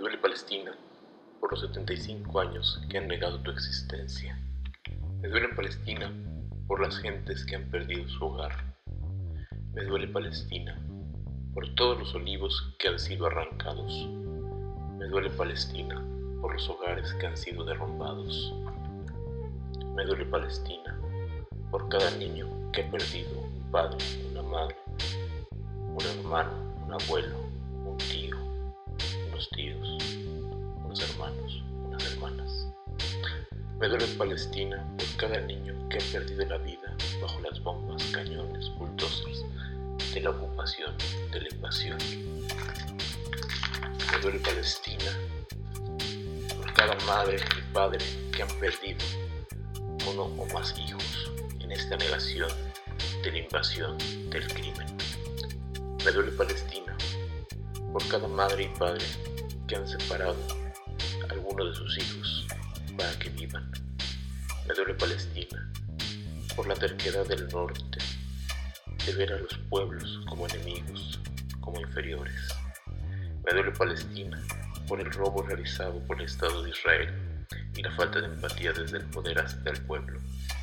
duele Palestina por los 75 años que han negado tu existencia. Me duele Palestina por las gentes que han perdido su hogar. Me duele Palestina por todos los olivos que han sido arrancados. Me duele Palestina por los hogares que han sido derrumbados. Me duele Palestina por cada niño que ha perdido un padre, una madre, un hermano, un abuelo, un tío, unos tíos, unos hermanos, unas hermanas. Me duele Palestina por cada niño que ha perdido la vida bajo las bombas, cañones, bulldozers de la ocupación, de la invasión. Me duele Palestina por cada madre y padre que han perdido uno o más hijos en esta negación de la invasión, del crimen. Me duele Palestina por cada madre y padre que han separado a alguno de sus hijos para que vivan. Me duele Palestina por la terquedad del norte de ver a los pueblos como enemigos, como inferiores. Me duele Palestina por el robo realizado por el Estado de Israel y la falta de empatía desde el poder hasta el pueblo.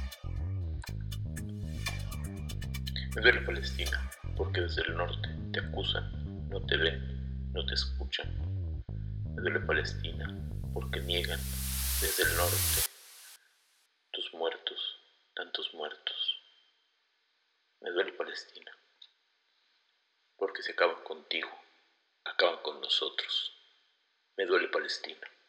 Me duele Palestina porque desde el norte te acusan, no te ven, no te escuchan. Me duele Palestina porque niegan desde el norte tus muertos, tantos muertos. Me duele Palestina porque si acaban contigo, acaban con nosotros. Me duele Palestina.